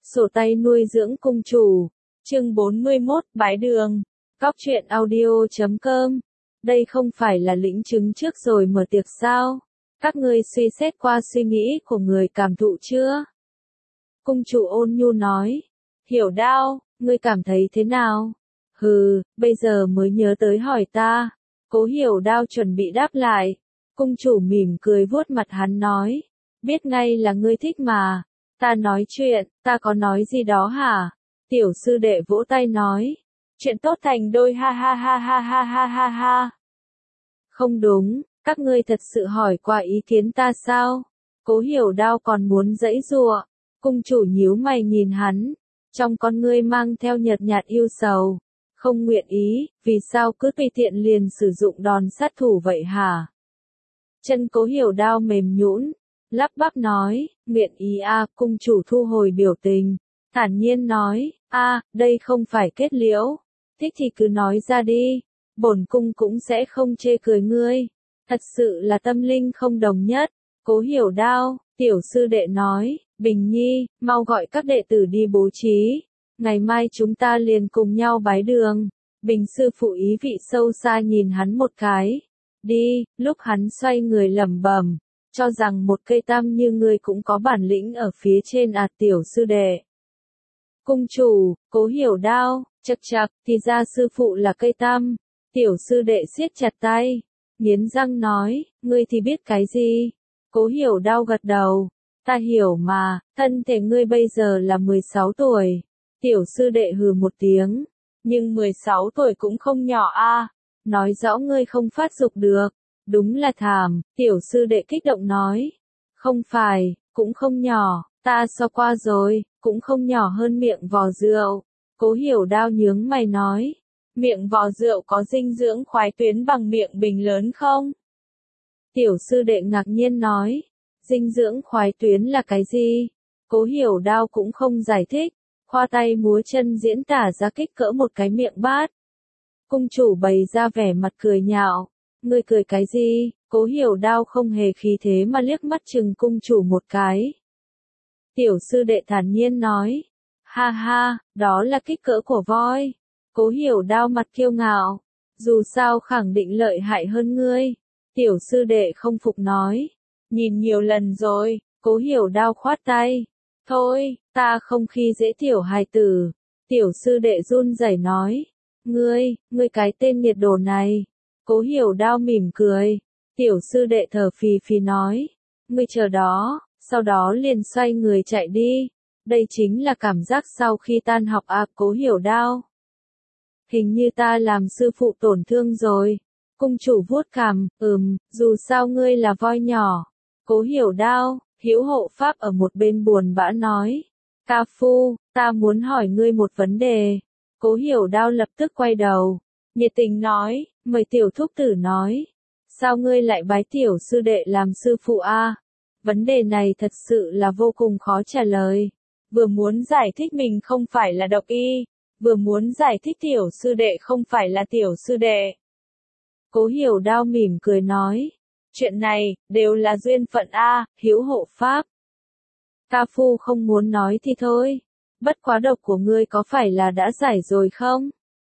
Sổ tay nuôi dưỡng cung chủ. Chương 41, bái đường. Cóc truyện audio.com. Đây không phải là lĩnh chứng trước rồi mở tiệc sao? Các ngươi suy xét qua suy nghĩ của người cảm thụ chưa? Cung chủ ôn nhu nói. Hiểu Đao, ngươi cảm thấy thế nào? Hừ, bây giờ mới nhớ tới hỏi ta. Cố Hiểu Đao chuẩn bị đáp lại. Cung chủ mỉm cười vuốt mặt hắn nói. Biết ngay là ngươi thích mà. Ta nói chuyện, ta có nói gì đó hả? Tiểu sư đệ vỗ tay nói. Chuyện tốt thành đôi ha ha ha ha ha ha ha ha. Không đúng, các ngươi thật sự hỏi qua ý kiến ta sao? Cố Hiểu Đao còn muốn giãy giụa. Cung chủ nhíu mày nhìn hắn. Trong con ngươi mang theo nhợt nhạt yêu sầu. Không nguyện ý, vì sao cứ tùy tiện liền sử dụng đòn sát thủ vậy hả? Chân Cố Hiểu Đao mềm nhũn, lắp bắp nói, nguyện ý a. Cung chủ thu hồi biểu tình, thản nhiên nói, đây không phải kết liễu, thích thì cứ nói ra đi, bổn cung cũng sẽ không chê cười ngươi, thật sự là tâm linh không đồng nhất. Cố Hiểu Đao, tiểu sư đệ nói, Bình Nhi, mau gọi các đệ tử đi bố trí, ngày mai chúng ta liền cùng nhau bái đường. Bình sư phụ ý vị sâu xa nhìn hắn một cái. Đi, lúc hắn xoay người lẩm bẩm, cho rằng một cây tam như ngươi cũng có bản lĩnh ở phía trên tiểu sư đệ. Cung chủ, Cố Hiểu Đao, chậc chậc, thì ra sư phụ là cây tam. Tiểu sư đệ siết chặt tay, nghiến răng nói, ngươi thì biết cái gì? Cố Hiểu Đao gật đầu, ta hiểu mà, thân thể ngươi bây giờ là 16 tuổi. Tiểu sư đệ hừ một tiếng, nhưng 16 tuổi cũng không nhỏ a. Nói rõ ngươi không phát dục được. Đúng là thảm, tiểu sư đệ kích động nói. Không phải, cũng không nhỏ, ta so qua rồi, cũng không nhỏ hơn miệng vò rượu. Cố Hiểu Đao nhướng mày nói. Miệng vò rượu có dinh dưỡng khoái tuyến bằng miệng bình lớn không? Tiểu sư đệ ngạc nhiên nói. Dinh dưỡng khoái tuyến là cái gì? Cố Hiểu Đao cũng không giải thích. Khoa tay múa chân diễn tả ra kích cỡ một cái miệng bát. Cung chủ bày ra vẻ mặt cười nhạo. Ngươi cười cái gì? Cố Hiểu Đao không hề khí thế mà liếc mắt chừng cung chủ một cái. Tiểu sư đệ thản nhiên nói. Ha ha, đó là kích cỡ của voi. Cố Hiểu Đao mặt kiêu ngạo. Dù sao khẳng định lợi hại hơn ngươi. Tiểu sư đệ không phục nói. Nhìn nhiều lần rồi, Cố Hiểu Đao khoát tay. Thôi, ta không khi dễ tiểu hài tử. Tiểu sư đệ run rẩy nói. Ngươi cái tên nghiệt đồ này. Cố Hiểu Đao mỉm cười. Tiểu sư đệ thở phì phì nói. Ngươi chờ đó, sau đó liền xoay người chạy đi. Đây chính là cảm giác sau khi tan học Cố Hiểu Đao. Hình như ta làm sư phụ tổn thương rồi. Cung chủ vuốt cằm, dù sao ngươi là voi nhỏ. Cố Hiểu Đao, Hữu hộ pháp ở một bên buồn bã nói. Ca phu, ta muốn hỏi ngươi một vấn đề. Cố Hiểu Đao lập tức quay đầu. Nhiệt tình nói, mời tiểu thúc tử nói. Sao ngươi lại bái tiểu sư đệ làm sư phụ a? Vấn đề này thật sự là vô cùng khó trả lời. Vừa muốn giải thích mình không phải là độc y, vừa muốn giải thích tiểu sư đệ không phải là tiểu sư đệ. Cố Hiểu Đao mỉm cười nói. Chuyện này, đều là duyên phận Hữu hộ pháp. Ca phu không muốn nói thì thôi. Bất quá độc của ngươi có phải là đã giải rồi không?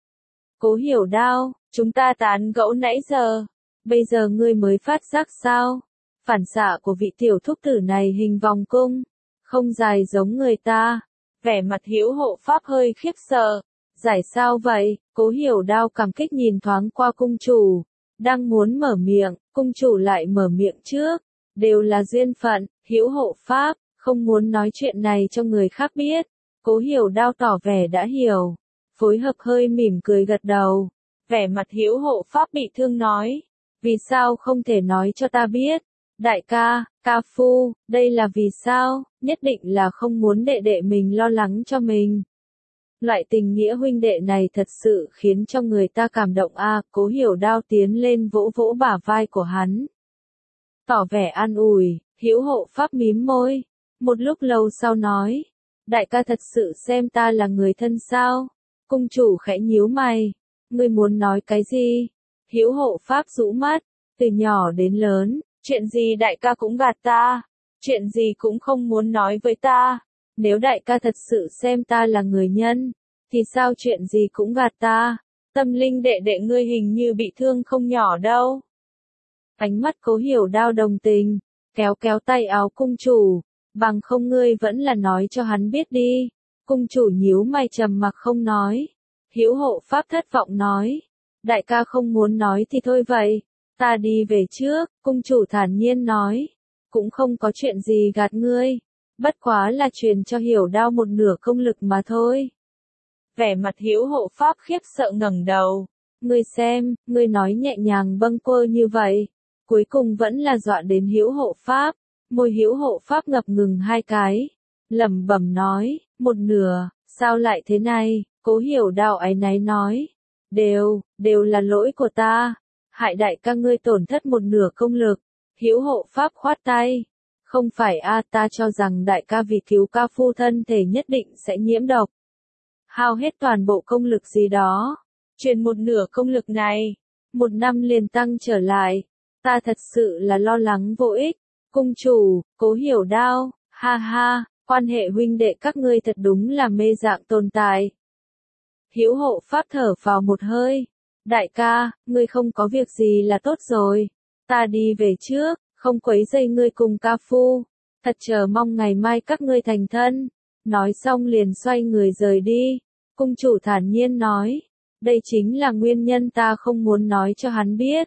Cố Hiểu Đao, chúng ta tán gẫu nãy giờ. Bây giờ ngươi mới phát giác sao? Phản xạ của vị tiểu thúc tử này hình vòng cung. Không dài giống người ta. Vẻ mặt Hữu hộ pháp hơi khiếp sợ. Giải sao vậy? Cố Hiểu Đao cảm kích nhìn thoáng qua cung chủ. Đang muốn mở miệng, cung chủ lại mở miệng trước. Đều là duyên phận, Hữu hộ pháp, không muốn nói chuyện này cho người khác biết. Cố Hiểu Đao tỏ vẻ đã hiểu. Phối hợp hơi mỉm cười gật đầu. Vẻ mặt Hữu hộ pháp bị thương nói. Vì sao không thể nói cho ta biết? Đại ca, ca phu, đây là vì sao? Nhất định là không muốn đệ đệ mình lo lắng cho mình. Loại tình nghĩa huynh đệ này thật sự khiến cho người ta cảm động Cố Hiểu Đao tiến lên vỗ vỗ bả vai của hắn. Tỏ vẻ an ủi, Hữu hộ pháp mím môi. Một lúc lâu sau nói. Đại ca thật sự xem ta là người thân sao? Cung chủ khẽ nhíu mày. Ngươi muốn nói cái gì? Hữu hộ pháp rũ mắt. Từ nhỏ đến lớn, chuyện gì đại ca cũng gạt ta. Chuyện gì cũng không muốn nói với ta. Nếu đại ca thật sự xem ta là người nhân, thì sao chuyện gì cũng gạt ta? Tâm linh đệ đệ ngươi hình như bị thương không nhỏ đâu. Ánh mắt Cố Hiểu Đao đồng tình, kéo kéo tay áo cung chủ, bằng không ngươi vẫn là nói cho hắn biết đi. Cung chủ nhíu mày trầm mặc không nói. Hữu hộ pháp thất vọng nói, đại ca không muốn nói thì thôi vậy, ta đi về trước. Cung chủ thản nhiên nói, cũng không có chuyện gì gạt ngươi, bất quá là truyền cho Hiểu Đao một nửa công lực mà thôi. Vẻ mặt Hữu hộ pháp khiếp sợ ngẩng đầu, ngươi xem, ngươi nói nhẹ nhàng bâng quơ như vậy, cuối cùng vẫn là dọa đến Hữu hộ pháp. Môi Hữu hộ pháp ngập ngừng hai cái, lẩm bẩm nói, một nửa, sao lại thế này? Cố Hiểu Đao áy náy nói, đều là lỗi của ta, hại đại ca ngươi tổn thất một nửa công lực. Hữu hộ pháp khoát tay, không phải a, ta cho rằng đại ca vì cứu ca phu thân thể nhất định sẽ nhiễm độc, hao hết toàn bộ công lực gì đó, truyền một nửa công lực này, 1 năm liền tăng trở lại, ta thật sự là lo lắng vô ích. Cung chủ, Cố Hiểu Đao, ha ha, quan hệ huynh đệ các ngươi thật đúng là mê dạng tồn tại. Hữu hộ pháp thở vào một hơi, đại ca, ngươi không có việc gì là tốt rồi, ta đi về trước, không quấy rầy ngươi cùng ca phu, thật chờ mong ngày mai các ngươi thành thân. Nói xong liền xoay người rời đi. Cung chủ thản nhiên nói, đây chính là nguyên nhân ta không muốn nói cho hắn biết.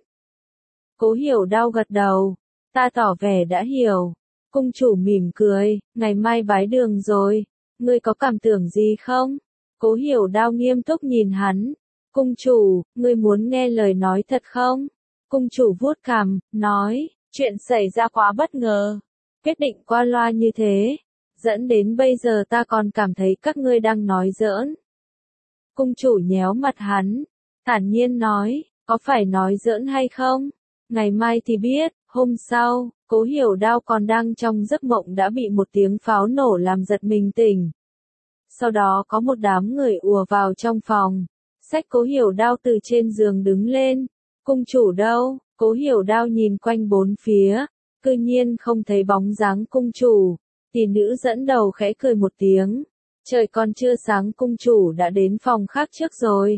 Cố Hiểu Đao gật đầu, ta tỏ vẻ đã hiểu. Cung chủ mỉm cười, ngày mai bái đường rồi, ngươi có cảm tưởng gì không? Cố Hiểu Đao nghiêm túc nhìn hắn, cung chủ, ngươi muốn nghe lời nói thật không? Cung chủ vuốt cằm, nói, chuyện xảy ra quá bất ngờ, quyết định qua loa như thế, dẫn đến bây giờ ta còn cảm thấy các ngươi đang nói giỡn. Cung chủ nhéo mặt hắn, thản nhiên nói, có phải nói giỡn hay không? Ngày mai thì biết. Hôm sau, Cố Hiểu Đao còn đang trong giấc mộng đã bị một tiếng pháo nổ làm giật mình tỉnh. Sau đó có một đám người ùa vào trong phòng, xách Cố Hiểu Đao từ trên giường đứng lên. Cung chủ đâu? Cố Hiểu Đao nhìn quanh bốn phía, cư nhiên không thấy bóng dáng cung chủ. Tỷ nữ dẫn đầu khẽ cười một tiếng, trời còn chưa sáng cung chủ đã đến phòng khác trước rồi.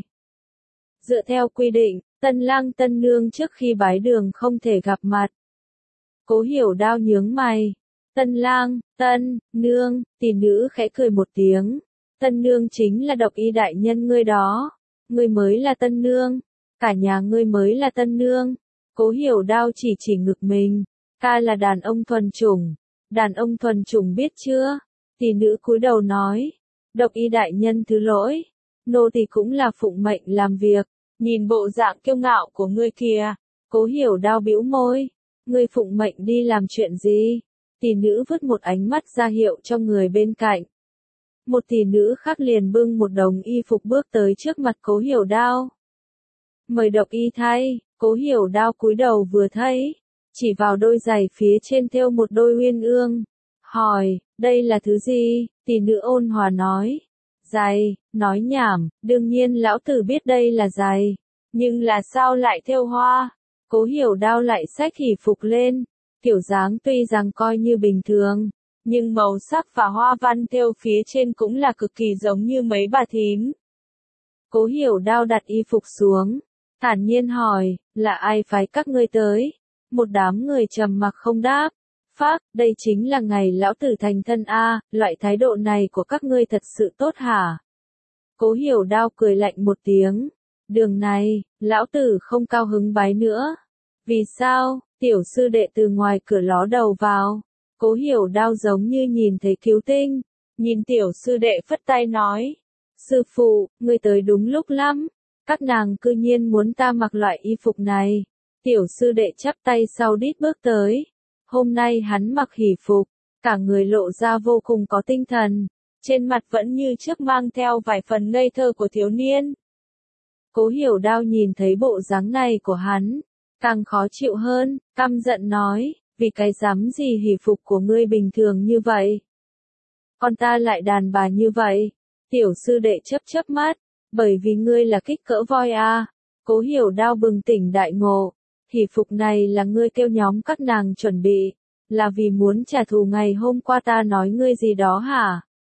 Dựa theo quy định, tân lang tân nương trước khi bái đường không thể gặp mặt. Cố Hiểu Đao nhướng mày, tân lang, tân, nương, tỷ nữ khẽ cười một tiếng, tân nương chính là Độc Y đại nhân ngươi đó, ngươi mới là tân nương, cả nhà ngươi mới là tân nương. Cố Hiểu Đao chỉ ngực mình, ta là đàn ông thuần chủng. Đàn ông thuần chủng biết chưa? Tỷ nữ cúi đầu nói, Độc Y đại nhân thứ lỗi, nô tỳ cũng là phụng mệnh làm việc. Nhìn bộ dạng kiêu ngạo của ngươi kìa. Cố Hiểu Đao bĩu môi, ngươi phụng mệnh đi làm chuyện gì? Tỷ nữ vứt một ánh mắt ra hiệu cho người bên cạnh. Một tỷ nữ khác liền bưng một đống y phục bước tới trước mặt Cố Hiểu Đao. Mời Độc Y thay. Cố Hiểu Đao cúi đầu vừa thấy, chỉ vào đôi giày phía trên thêu một đôi uyên ương, hỏi, đây là thứ gì? Tỷ nữ ôn hòa nói, giày. Nói nhảm, đương nhiên lão tử biết đây là giày, nhưng là sao lại thêu hoa? Cố Hiểu Đao lại xách hỉ phục lên, kiểu dáng tuy rằng coi như bình thường, nhưng màu sắc và hoa văn thêu phía trên cũng là cực kỳ giống như mấy bà thím. Cố Hiểu Đao đặt y phục xuống, thản nhiên hỏi, là ai phái các ngươi tới? Một đám người trầm mặc không đáp. Phác, đây chính là ngày lão tử thành thân a, loại thái độ này của các ngươi thật sự tốt hả? Cố Hiểu Đao cười lạnh một tiếng, đường này, lão tử không cao hứng bái nữa. Vì sao? Tiểu sư đệ từ ngoài cửa ló đầu vào. Cố Hiểu Đao giống như nhìn thấy cứu tinh, nhìn tiểu sư đệ phất tay nói, sư phụ, ngươi tới đúng lúc lắm, các nàng cư nhiên muốn ta mặc loại y phục này. Tiểu sư đệ chắp tay sau đít bước tới, hôm nay hắn mặc hỉ phục, cả người lộ ra vô cùng có tinh thần, trên mặt vẫn như trước mang theo vài phần ngây thơ của thiếu niên. Cố Hiểu Đao nhìn thấy bộ dáng này của hắn, càng khó chịu hơn, căm giận nói, vì cái dám gì hỉ phục của ngươi bình thường như vậy? Còn ta lại đàn bà như vậy? Tiểu sư đệ chớp mắt, bởi vì ngươi là kích cỡ voi à? Cố Hiểu Đao bừng tỉnh đại ngộ, hỉ phục này là ngươi kêu nhóm các nàng chuẩn bị, là vì muốn trả thù ngày hôm qua ta nói ngươi gì đó hả?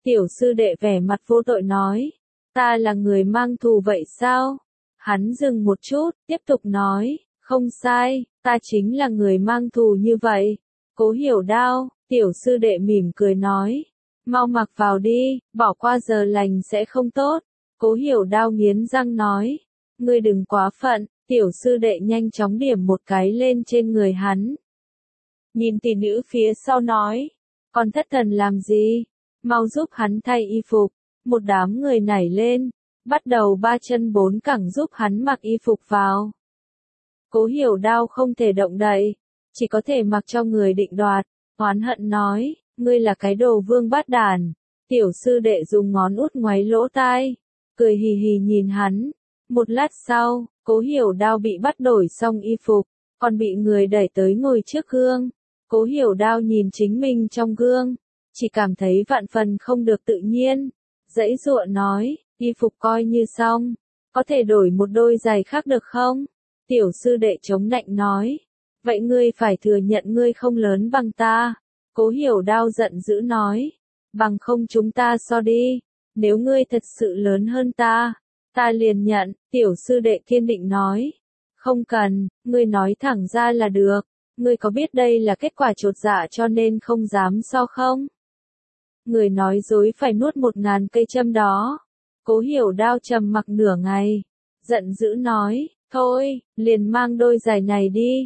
Tiểu sư đệ vẻ mặt vô tội nói, ta là người mang thù vậy sao? Hắn dừng một chút, tiếp tục nói, không sai, ta chính là người mang thù như vậy. Cố Hiểu Đao, tiểu sư đệ mỉm cười nói, mau mặc vào đi, bỏ qua giờ lành sẽ không tốt. Cố Hiểu Đao nghiến răng nói, ngươi đừng quá phận, tiểu sư đệ nhanh chóng điểm một cái lên trên người hắn. Nhìn tỷ nữ phía sau nói, còn thất thần làm gì, mau giúp hắn thay y phục. Một đám người nảy lên, bắt đầu ba chân bốn cẳng giúp hắn mặc y phục vào. Cố Hiểu Đao không thể động đậy, chỉ có thể mặc cho người định đoạt, oán hận nói, ngươi là cái đồ vương bát đản. Tiểu sư đệ dùng ngón út ngoáy lỗ tai, cười hì hì nhìn hắn. Một lát sau, Cố Hiểu Đao bị bắt đổi xong y phục, còn bị người đẩy tới ngồi trước gương. Cố Hiểu Đao nhìn chính mình trong gương, chỉ cảm thấy vạn phần không được tự nhiên. Giãy giụa nói, y phục coi như xong, có thể đổi một đôi giày khác được không? Tiểu sư đệ chống nạnh nói, vậy ngươi phải thừa nhận ngươi không lớn bằng ta. Cố Hiểu Đao giận dữ nói, bằng không chúng ta so đi, nếu ngươi thật sự lớn hơn ta, ta liền nhận. Tiểu sư đệ kiên định nói, không cần, ngươi nói thẳng ra là được, ngươi có biết đây là kết quả chột dạ cho nên không dám so không? Người nói dối phải nuốt 1000 cây châm đó. Cố Hiểu Đao trầm mặc nửa ngày, giận dữ nói, thôi, liền mang đôi giày này đi.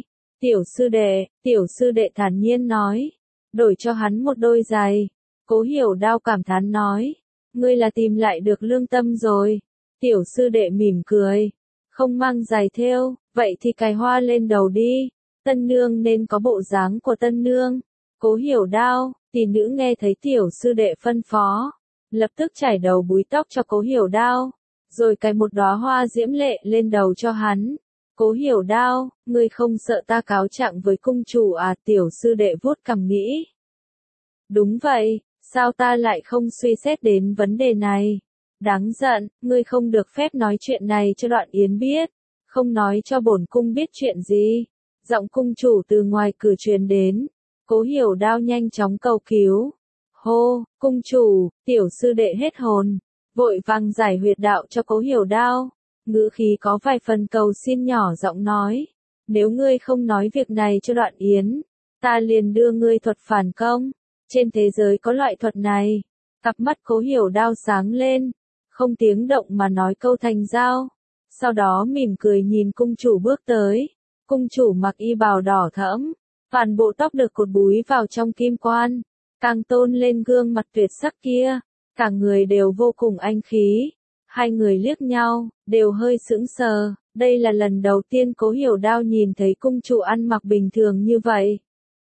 Tiểu sư đệ thản nhiên nói, đổi cho hắn một đôi giày. Cố Hiểu Đao cảm thán nói, ngươi là tìm lại được lương tâm rồi. Tiểu sư đệ mỉm cười, không mang giày thêu, vậy thì cài hoa lên đầu đi. Tân nương nên có bộ dáng của tân nương. Cố Hiểu Đao, tỷ nữ nghe thấy tiểu sư đệ phân phó, lập tức chải đầu búi tóc cho Cố Hiểu Đao, rồi cài một đóa hoa diễm lệ lên đầu cho hắn. Cố Hiểu Đao, ngươi không sợ ta cáo trạng với cung chủ à? Tiểu sư đệ vuốt cằm nghĩ. Đúng vậy, sao ta lại không suy xét đến vấn đề này? Đáng giận, ngươi không được phép nói chuyện này cho Đoạn Yến biết, không nói cho bổn cung biết chuyện gì. Giọng cung chủ từ ngoài cửa truyền đến. Cố Hiểu Đao nhanh chóng cầu cứu. Hô, cung chủ, tiểu sư đệ hết hồn, vội vàng giải huyệt đạo cho Cố Hiểu Đao. Ngữ khí có vài phần cầu xin nhỏ giọng nói, nếu ngươi không nói việc này cho Đoạn Yến, ta liền đưa ngươi thuật phản công. Trên thế giới có loại thuật này. Cặp mắt Cố Hiểu Đao sáng lên, không tiếng động mà nói câu thành giao. Sau đó mỉm cười nhìn cung chủ bước tới. Cung chủ mặc y bào đỏ thẫm, toàn bộ tóc được cột búi vào trong kim quan, càng tôn lên gương mặt tuyệt sắc kia, cả người đều vô cùng anh khí. Hai người liếc nhau, đều hơi sững sờ, đây là lần đầu tiên Cố Hiểu Đao nhìn thấy cung chủ ăn mặc bình thường như vậy.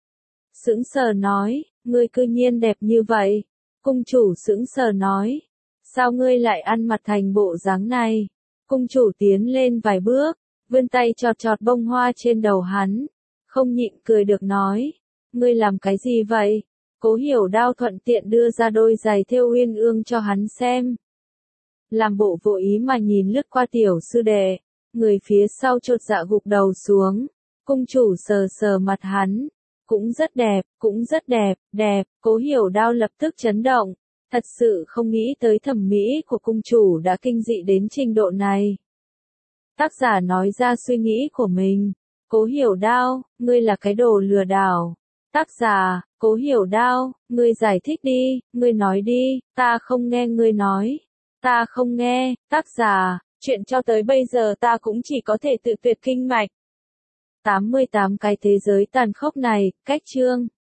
Sững sờ nói, ngươi cư nhiên đẹp như vậy. Cung chủ sững sờ nói, sao ngươi lại ăn mặc thành bộ dáng này? Cung chủ tiến lên vài bước, vươn tay chọt chọt bông hoa trên đầu hắn, không nhịn cười được nói, ngươi làm cái gì vậy? Cố Hiểu Đao thuận tiện đưa ra đôi giày thêu uyên ương cho hắn xem. Làm bộ vô ý mà nhìn lướt qua tiểu sư đệ, người phía sau chột dạ gục đầu xuống. Cung chủ sờ sờ mặt hắn, cũng rất đẹp, đẹp. Cố Hiểu Đao lập tức chấn động, thật sự không nghĩ tới thẩm mỹ của cung chủ đã kinh dị đến trình độ này. Tác giả nói ra suy nghĩ của mình. Cố Hiểu Đao, ngươi là cái đồ lừa đảo. Tác giả, Cố Hiểu Đao, ngươi giải thích đi, ngươi nói đi, ta không nghe ngươi nói. Ta không nghe. Tác giả, chuyện cho tới bây giờ ta cũng chỉ có thể tự tuyệt kinh mạch. 88 cái thế giới tàn khốc này, cách chương.